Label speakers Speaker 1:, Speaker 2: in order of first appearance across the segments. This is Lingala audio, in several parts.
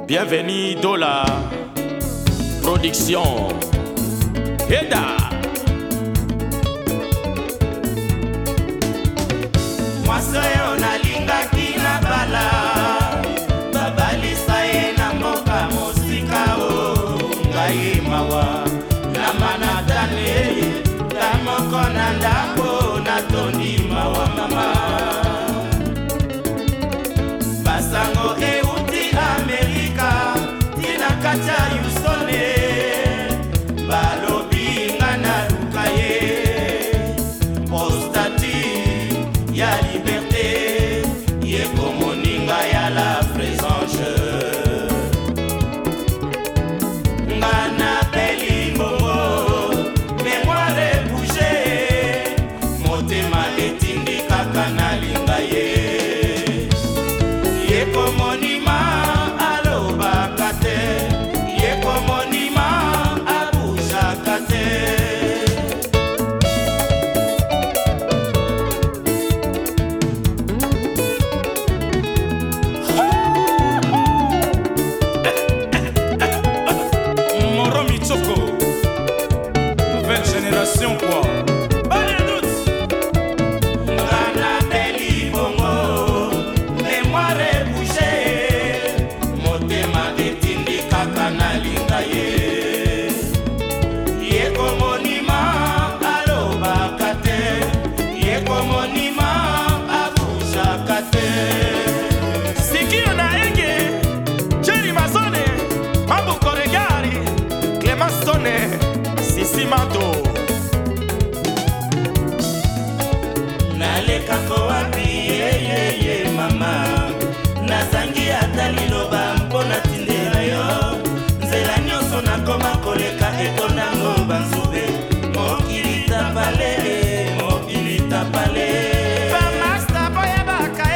Speaker 1: Bienvenue dans la production. Eda.
Speaker 2: Mwasoyo nalingaki na bala babalisa ye na mboka mosika o ngai mawa na manatane ta moko na ndako natondi mawa mama basango euti Amerika tina kacha Houstone balobi nga na luka ye postati ya liberté ye komoninga ya la présence nga na beli mbongo mémoire bouge motema etindi kaka nalinga ye ye komonima alobaka te ye komonima abusaka te.
Speaker 1: Nouvelle génération quoi. Pas de doute.
Speaker 2: Ngana beli bongo mémoire bouge motema etindi kaka nalinga ye ye komonima alobaka te ye komonima abusaka te.
Speaker 1: Sikio na ege Jerry Mazone Mabuko Regari Clément Sonne Sisi Mado
Speaker 2: naleka ko wapi ye mama nazangi ata liloba mpona tindela yo nzela nyonso nakoma koleka etondango banzube mokili tapale mokili tapale
Speaker 1: Bamasta boye baka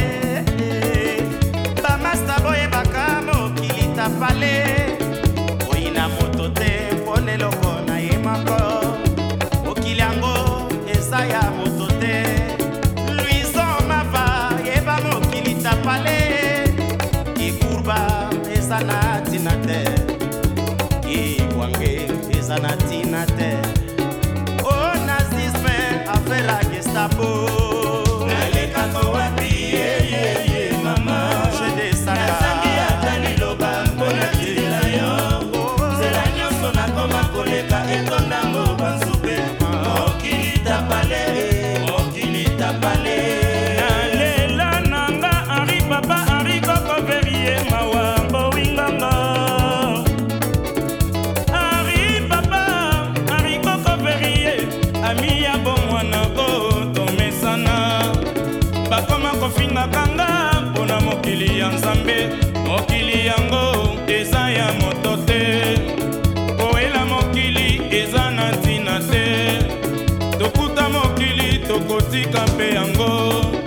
Speaker 1: Bamasta boye baka mokili tapale Oina moto te pone loko na ye mako mokili yango eza ya moto te Luison Mava yeba mokili tapale Ikurba eza na tina te Ikwange eza na tina te O nazisme affaire la Gestapo
Speaker 2: naleka ko wapi ye mama nazangi ata liloba mpona tindela yo nzela nyonso nakoma koleka etondango banzube mokili tapale mokili tapale.
Speaker 1: Nalela nanga Henri Papa Henri Koko Verie mawa bowinganga Henri Papa Henri Koko Verie ami ya bomwana ko tomesana bakoma kofinga kanga mpona mokili ya Nzambe mokili yango eza ya moto te koela mokili eza na ntina te tokuta mokili tokotika mpe yango